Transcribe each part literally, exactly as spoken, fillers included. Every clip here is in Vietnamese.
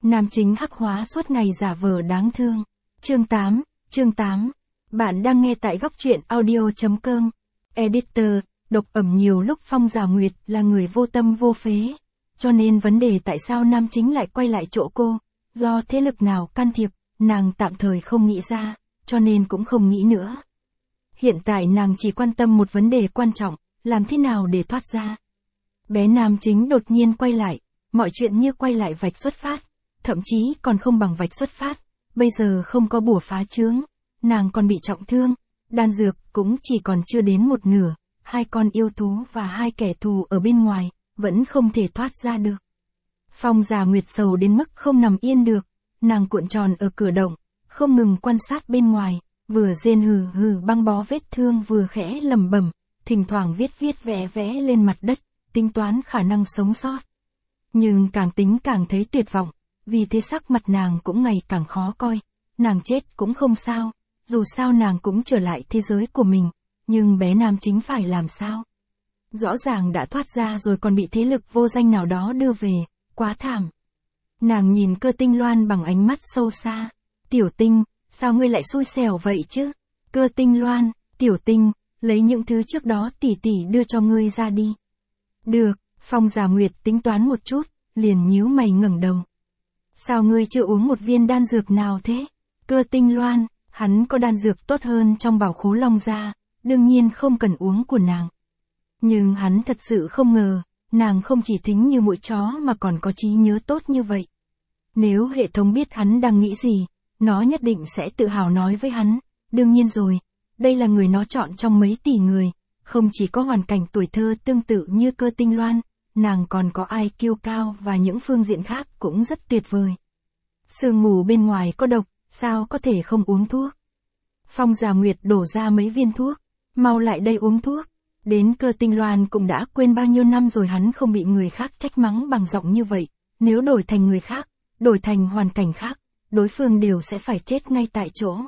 Nam chính hắc hóa suốt ngày giả vờ đáng thương. Chương tám, chương tám. Bạn đang nghe tại góc truyện audio chấm com. Editor, độc ẩm nhiều lúc Phong Giả Nguyệt là người vô tâm vô phế. Cho nên vấn đề tại sao nam chính lại quay lại chỗ cô, do thế lực nào can thiệp, nàng tạm thời không nghĩ ra, cho nên cũng không nghĩ nữa. Hiện tại nàng chỉ quan tâm một vấn đề quan trọng, làm thế nào để thoát ra. Bé nam chính đột nhiên quay lại, mọi chuyện như quay lại vạch xuất phát, thậm chí còn không bằng vạch xuất phát, bây giờ không có bùa phá chướng, nàng còn bị trọng thương, đan dược cũng chỉ còn chưa đến một nửa, hai con yêu thú và hai kẻ thù ở bên ngoài, vẫn không thể thoát ra được. Phong Giả Nguyệt sầu đến mức không nằm yên được, nàng cuộn tròn ở cửa động, không ngừng quan sát bên ngoài, vừa rên hừ hừ băng bó vết thương vừa khẽ lẩm bẩm, thỉnh thoảng viết viết vẽ vẽ lên mặt đất, tính toán khả năng sống sót. Nhưng càng tính càng thấy tuyệt vọng, vì thế sắc mặt nàng cũng ngày càng khó coi, nàng chết cũng không sao, dù sao nàng cũng trở lại thế giới của mình, nhưng bé nam chính phải làm sao? Rõ ràng đã thoát ra rồi còn bị thế lực vô danh nào đó đưa về, quá thảm. Nàng nhìn Cơ Tinh Loan bằng ánh mắt sâu xa. Tiểu Tinh, sao ngươi lại xui xẻo vậy chứ? Cơ Tinh Loan, Tiểu Tinh, lấy những thứ trước đó tỷ tỷ đưa cho ngươi ra đi. Được, Phong Giả Nguyệt tính toán một chút, liền nhíu mày ngẩng đầu. Sao ngươi chưa uống một viên đan dược nào thế? Cơ Tinh Loan, hắn có đan dược tốt hơn trong bảo khố Long Gia, đương nhiên không cần uống của nàng. Nhưng hắn thật sự không ngờ, nàng không chỉ thính như mũi chó mà còn có trí nhớ tốt như vậy. Nếu hệ thống biết hắn đang nghĩ gì, nó nhất định sẽ tự hào nói với hắn, đương nhiên rồi, đây là người nó chọn trong mấy tỷ người, không chỉ có hoàn cảnh tuổi thơ tương tự như Cơ Tinh Loan, nàng còn có i kiu cao và những phương diện khác cũng rất tuyệt vời. Sương mù bên ngoài có độc, sao có thể không uống thuốc? Phong Giả Nguyệt đổ ra mấy viên thuốc, mau lại đây uống thuốc. Đến Cơ Tinh Loan cũng đã quên bao nhiêu năm rồi hắn không bị người khác trách mắng bằng giọng như vậy, nếu đổi thành người khác, đổi thành hoàn cảnh khác, đối phương đều sẽ phải chết ngay tại chỗ.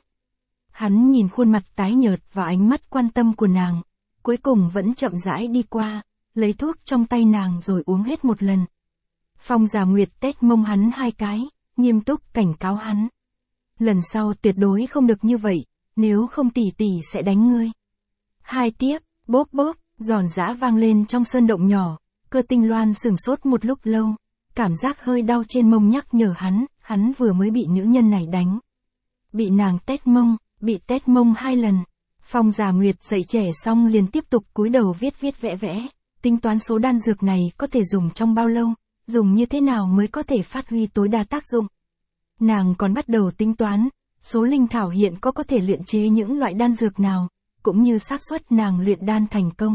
Hắn nhìn khuôn mặt tái nhợt và ánh mắt quan tâm của nàng, cuối cùng vẫn chậm rãi đi qua, lấy thuốc trong tay nàng rồi uống hết một lần. Phong Giả Nguyệt tét mông hắn hai cái, nghiêm túc cảnh cáo hắn. Lần sau tuyệt đối không được như vậy, nếu không tỷ tỷ sẽ đánh ngươi. Hai tiếp. Bốp bốp, giòn giã vang lên trong sơn động nhỏ, Cơ Tinh Loan sửng sốt một lúc lâu, cảm giác hơi đau trên mông nhắc nhở hắn, hắn vừa mới bị nữ nhân này đánh. Bị nàng tét mông, bị tét mông hai lần. Phong Giả Nguyệt dậy trẻ xong liền tiếp tục cúi đầu viết viết vẽ vẽ, tính toán số đan dược này có thể dùng trong bao lâu, dùng như thế nào mới có thể phát huy tối đa tác dụng. Nàng còn bắt đầu tính toán, số linh thảo hiện có có thể luyện chế những loại đan dược nào, cũng như xác suất nàng luyện đan thành công.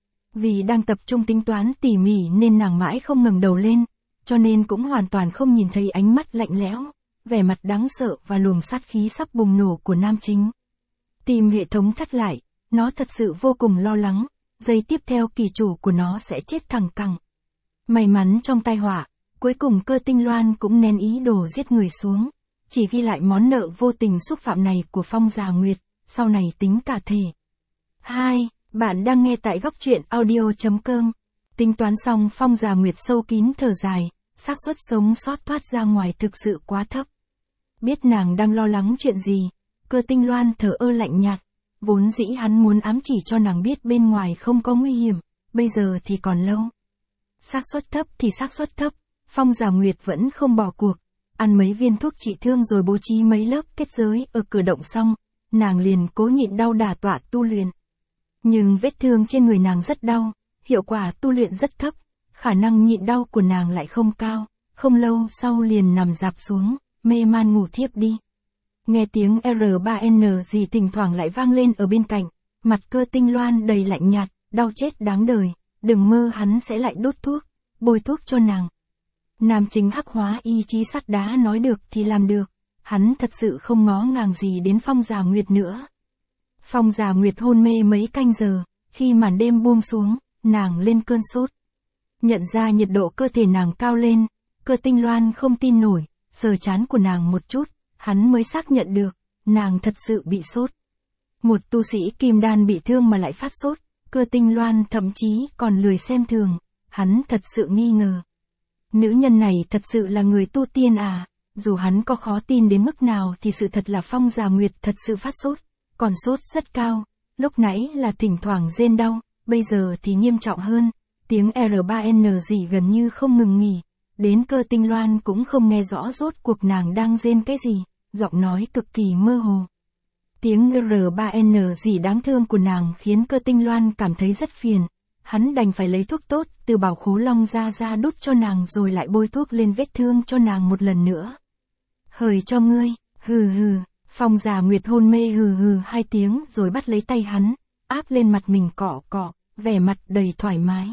Vì đang tập trung tính toán tỉ mỉ nên nàng mãi không ngẩng đầu lên, cho nên cũng hoàn toàn không nhìn thấy ánh mắt lạnh lẽo, vẻ mặt đáng sợ và luồng sát khí sắp bùng nổ của nam chính. Tim hệ thống thắt lại, nó thật sự vô cùng lo lắng, giây tiếp theo kỳ chủ của nó sẽ chết thẳng cẳng. May mắn trong tai họa, cuối cùng Cơ Tinh Loan cũng nén ý đồ giết người xuống, chỉ ghi lại món nợ vô tình xúc phạm này của Phong Giả Nguyệt, sau này tính cả thể. hai. Bạn đang nghe tại góc truyện audio chấm com. Tính toán xong Phong Giả Nguyệt sâu kín thở dài, xác suất sống sót thoát ra ngoài thực sự quá thấp. Biết nàng đang lo lắng chuyện gì, Cơ Tinh Loan thở ơ lạnh nhạt, vốn dĩ hắn muốn ám chỉ cho nàng biết bên ngoài không có nguy hiểm, bây giờ thì còn lâu. Xác suất thấp thì xác suất thấp, Phong Giả Nguyệt vẫn không bỏ cuộc, ăn mấy viên thuốc trị thương rồi bố trí mấy lớp kết giới ở cửa động xong, nàng liền cố nhịn đau đả tọa tu luyện. Nhưng vết thương trên người nàng rất đau, hiệu quả tu luyện rất thấp, khả năng nhịn đau của nàng lại không cao, không lâu sau liền nằm rạp xuống, mê man ngủ thiếp đi. Nghe tiếng R ba N gì thỉnh thoảng lại vang lên ở bên cạnh, mặt Cơ Tinh Loan đầy lạnh nhạt, đau chết đáng đời, đừng mơ hắn sẽ lại đốt thuốc, bôi thuốc cho nàng. Nam chính hắc hóa ý chí sắt đá nói được thì làm được, hắn thật sự không ngó ngàng gì đến Phong Giả Nguyệt nữa. Phong Giả Nguyệt hôn mê mấy canh giờ, khi màn đêm buông xuống, nàng lên cơn sốt. Nhận ra nhiệt độ cơ thể nàng cao lên, Cơ Tinh Loan không tin nổi, sờ trán của nàng một chút, hắn mới xác nhận được, nàng thật sự bị sốt. Một tu sĩ kim đan bị thương mà lại phát sốt, Cơ Tinh Loan thậm chí còn lười xem thường, hắn thật sự nghi ngờ. Nữ nhân này thật sự là người tu tiên à, Dù hắn có khó tin đến mức nào thì sự thật là Phong Giả Nguyệt thật sự phát sốt, còn sốt rất cao, lúc nãy là thỉnh thoảng rên đau, bây giờ thì nghiêm trọng hơn, tiếng R ba N rỉ gần như không ngừng nghỉ, đến Cơ Tinh Loan cũng không nghe rõ rốt cuộc nàng đang rên cái gì, giọng nói cực kỳ mơ hồ. Tiếng R ba N rỉ đáng thương của nàng khiến Cơ Tinh Loan cảm thấy rất phiền, hắn đành phải lấy thuốc tốt từ bảo khố long ra ra đút cho nàng rồi lại bôi thuốc lên vết thương cho nàng một lần nữa. Hời cho ngươi, hừ hừ, Phong Giả Nguyệt hôn mê hừ hừ hai tiếng rồi bắt lấy tay hắn, áp lên mặt mình cọ cọ, vẻ mặt đầy thoải mái.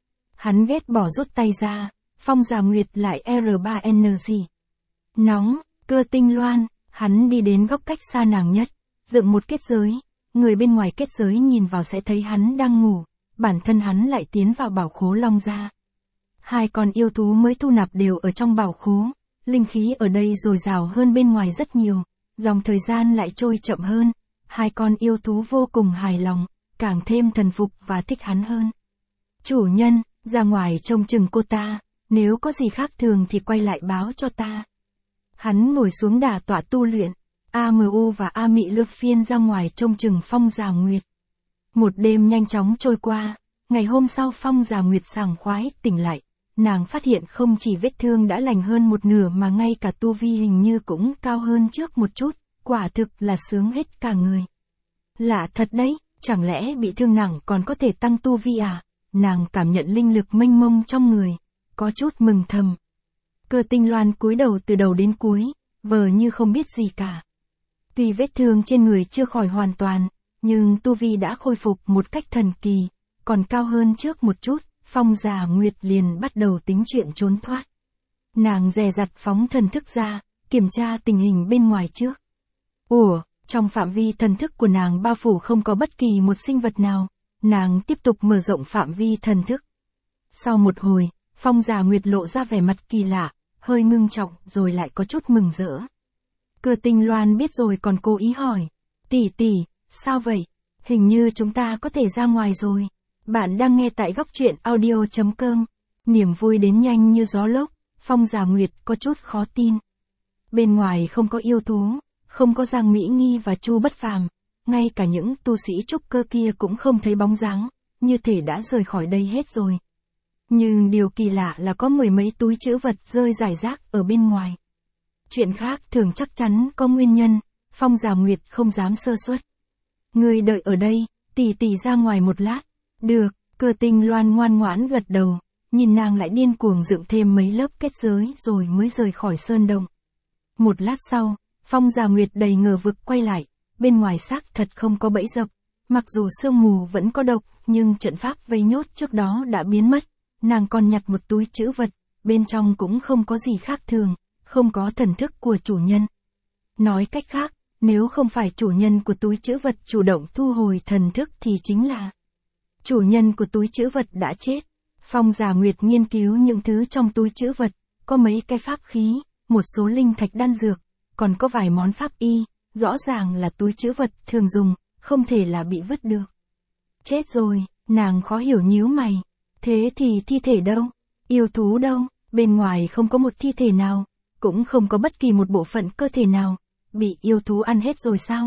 Hắn ghét bỏ rút tay ra, Phong Giả Nguyệt lại R ba N gì. Nóng, Cơ Tinh Loan, hắn đi đến góc cách xa nàng nhất, dựng một kết giới, người bên ngoài kết giới nhìn vào sẽ thấy hắn đang ngủ, bản thân hắn lại tiến vào bảo khố long ra. Hai con yêu thú mới thu nạp đều ở trong bảo khố, linh khí ở đây dồi dào hơn bên ngoài rất nhiều, dòng thời gian lại trôi chậm hơn, hai con yêu thú vô cùng hài lòng, càng thêm thần phục và thích hắn hơn. Chủ nhân, ra ngoài trông chừng cô ta, nếu có gì khác thường thì quay lại báo cho ta. Hắn ngồi xuống đả tọa tu luyện, A M U và A Mị Lược Phiên ra ngoài trông chừng Phong Giả Nguyệt. Một đêm nhanh chóng trôi qua, ngày hôm sau Phong Giả Nguyệt sảng khoái tỉnh lại, nàng phát hiện không chỉ vết thương đã lành hơn một nửa mà ngay cả tu vi hình như cũng cao hơn trước một chút, quả thực là sướng hết cả người. Lạ thật đấy, chẳng lẽ bị thương nặng còn có thể tăng tu vi à? Nàng cảm nhận linh lực mênh mông trong người, có chút mừng thầm. Cơ Tinh Loan cúi đầu từ đầu đến cuối, vờ như không biết gì cả. Tuy vết thương trên người chưa khỏi hoàn toàn, nhưng tu vi đã khôi phục một cách thần kỳ, còn cao hơn trước một chút, Phong Giả Nguyệt liền bắt đầu tính chuyện trốn thoát. Nàng dè dặt phóng thần thức ra, kiểm tra tình hình bên ngoài trước. Ủa, trong phạm vi thần thức của nàng bao phủ không có bất kỳ một sinh vật nào, nàng tiếp tục mở rộng phạm vi thần thức. Sau một hồi, Phong Giả Nguyệt lộ ra vẻ mặt kỳ lạ, hơi ngưng trọng rồi lại có chút mừng rỡ. Cơ Tinh Loan biết rồi còn cố ý hỏi, tỷ tỷ, sao vậy? Hình như chúng ta có thể ra ngoài rồi. Bạn đang nghe tại góc truyện audio chấm com. Niềm vui đến nhanh như gió lốc, Phong Giả Nguyệt có chút khó tin. Bên ngoài không có yêu thú, không có Giang Mỹ Nghi và Chu Bất Phàm, ngay cả những tu sĩ trúc cơ kia cũng không thấy bóng dáng, như thể đã rời khỏi đây hết rồi. Nhưng điều kỳ lạ là có mười mấy túi trữ vật rơi rải rác ở bên ngoài. Chuyện khác thường chắc chắn có nguyên nhân, Phong Giả Nguyệt không dám sơ suất. Ngươi đợi ở đây, tỷ tỷ ra ngoài một lát. Được, Cơ Tinh Loan ngoan ngoãn gật đầu, nhìn nàng lại điên cuồng dựng thêm mấy lớp kết giới rồi mới rời khỏi sơn động. Một lát sau, Phong Giả Nguyệt đầy ngờ vực quay lại, bên ngoài xác thật không có bẫy dập, mặc dù sương mù vẫn có độc, nhưng trận pháp vây nhốt trước đó đã biến mất, nàng còn nhặt một túi trữ vật, bên trong cũng không có gì khác thường, không có thần thức của chủ nhân. Nói cách khác, nếu không phải chủ nhân của túi trữ vật chủ động thu hồi thần thức thì chính là chủ nhân của túi trữ vật đã chết. Phong Giả Nguyệt nghiên cứu những thứ trong túi trữ vật, có mấy cái pháp khí, một số linh thạch đan dược, còn có vài món pháp y, rõ ràng là túi trữ vật thường dùng, không thể là bị vứt được. Chết rồi, nàng khó hiểu nhíu mày. Thế thì thi thể đâu? Yêu thú đâu? Bên ngoài không có một thi thể nào, cũng không có bất kỳ một bộ phận cơ thể nào, bị yêu thú ăn hết rồi sao?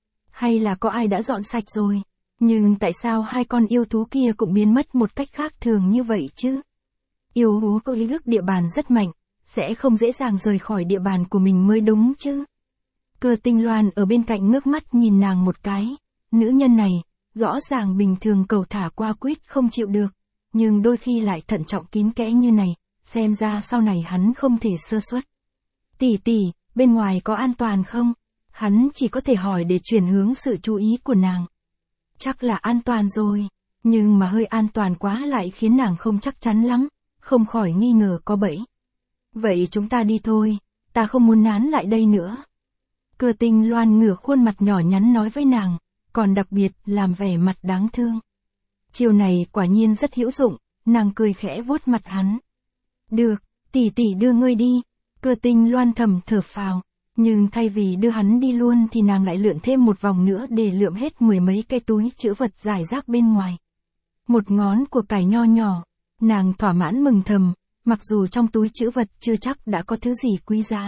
Hay là có ai đã dọn sạch rồi? Nhưng tại sao hai con yêu thú kia cũng biến mất một cách khác thường như vậy chứ? Yêu thú có ý thức địa bàn rất mạnh, sẽ không dễ dàng rời khỏi địa bàn của mình mới đúng chứ? Cơ Tinh Loan ở bên cạnh ngước mắt nhìn nàng một cái, nữ nhân này, rõ ràng bình thường cầu thả qua quýt không chịu được, nhưng đôi khi lại thận trọng kín kẽ như này, xem ra sau này hắn không thể sơ suất. Tỷ tỷ, bên ngoài có an toàn không? Hắn chỉ có thể hỏi để chuyển hướng sự chú ý của nàng. Chắc là an toàn rồi, nhưng mà hơi an toàn quá lại khiến nàng không chắc chắn lắm, không khỏi nghi ngờ có bẫy. Vậy chúng ta đi thôi, ta không muốn nán lại đây nữa. Cơ Tinh Loan ngửa khuôn mặt nhỏ nhắn nói với nàng, còn đặc biệt làm vẻ mặt đáng thương. Chiều này quả nhiên rất hữu dụng, nàng cười khẽ vuốt mặt hắn. Được, tỷ tỷ đưa ngươi đi. Cơ Tinh Loan thầm thở phào, nhưng thay vì đưa hắn đi luôn thì nàng lại lượn thêm một vòng nữa để lượm hết mười mấy cái túi trữ vật rải rác bên ngoài. Một ngón của cải nho nhỏ, nàng thỏa mãn mừng thầm, mặc dù trong túi trữ vật chưa chắc đã có thứ gì quý giá,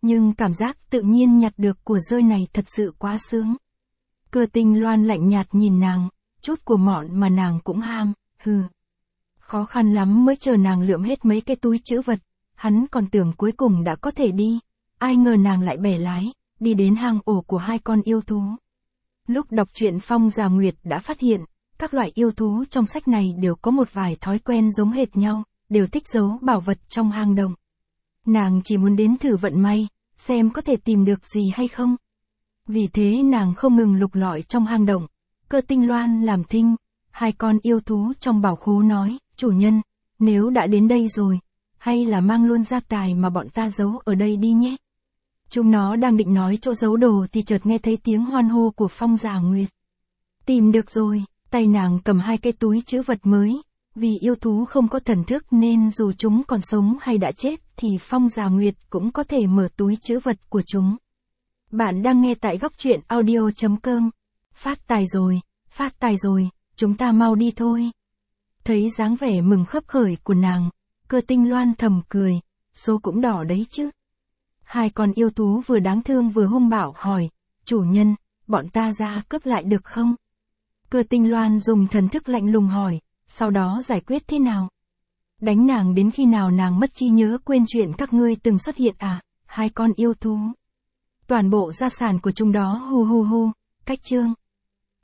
Nhưng cảm giác tự nhiên nhặt được của rơi này thật sự quá sướng. Cơ Tinh Loan lạnh nhạt nhìn nàng, chút của mọn mà nàng cũng ham, hừ. Khó khăn lắm mới chờ nàng lượm hết mấy cái túi trữ vật, hắn còn tưởng cuối cùng đã có thể đi, ai ngờ nàng lại bẻ lái, đi đến hang ổ của hai con yêu thú. Lúc đọc truyện Phong Giả Nguyệt đã phát hiện, các loại yêu thú trong sách này đều có một vài thói quen giống hệt nhau, đều thích giấu bảo vật trong hang động. Nàng chỉ muốn đến thử vận may, xem có thể tìm được gì hay không. Vì thế nàng không ngừng lục lọi trong hang động. Cơ Tinh Loan làm thinh, hai con yêu thú trong bảo khố nói, chủ nhân, nếu đã đến đây rồi, hay là mang luôn gia tài mà bọn ta giấu ở đây đi nhé. Chúng nó đang định nói chỗ giấu đồ thì chợt nghe thấy tiếng hoan hô của Phong Giả Nguyệt. Tìm được rồi, tay nàng cầm hai cái túi trữ vật mới, vì yêu thú không có thần thức nên dù chúng còn sống hay đã chết thì Phong Giả Nguyệt cũng có thể mở túi trữ vật của chúng. Bạn đang nghe tại góc truyện audio chấm com. Phát tài rồi, phát tài rồi, chúng ta mau đi thôi. Thấy dáng vẻ mừng khấp khởi của nàng, Cơ Tinh Loan thầm cười, số cũng đỏ đấy chứ. Hai con yêu thú vừa đáng thương vừa hung bạo hỏi, chủ nhân, bọn ta ra cướp lại được không? Cơ Tinh Loan dùng thần thức lạnh lùng hỏi, sau đó giải quyết thế nào? Đánh nàng đến khi nào nàng mất trí nhớ quên chuyện các ngươi từng xuất hiện à, hai con yêu thú. Toàn bộ gia sản của chúng đó hu hu hu, cách chương.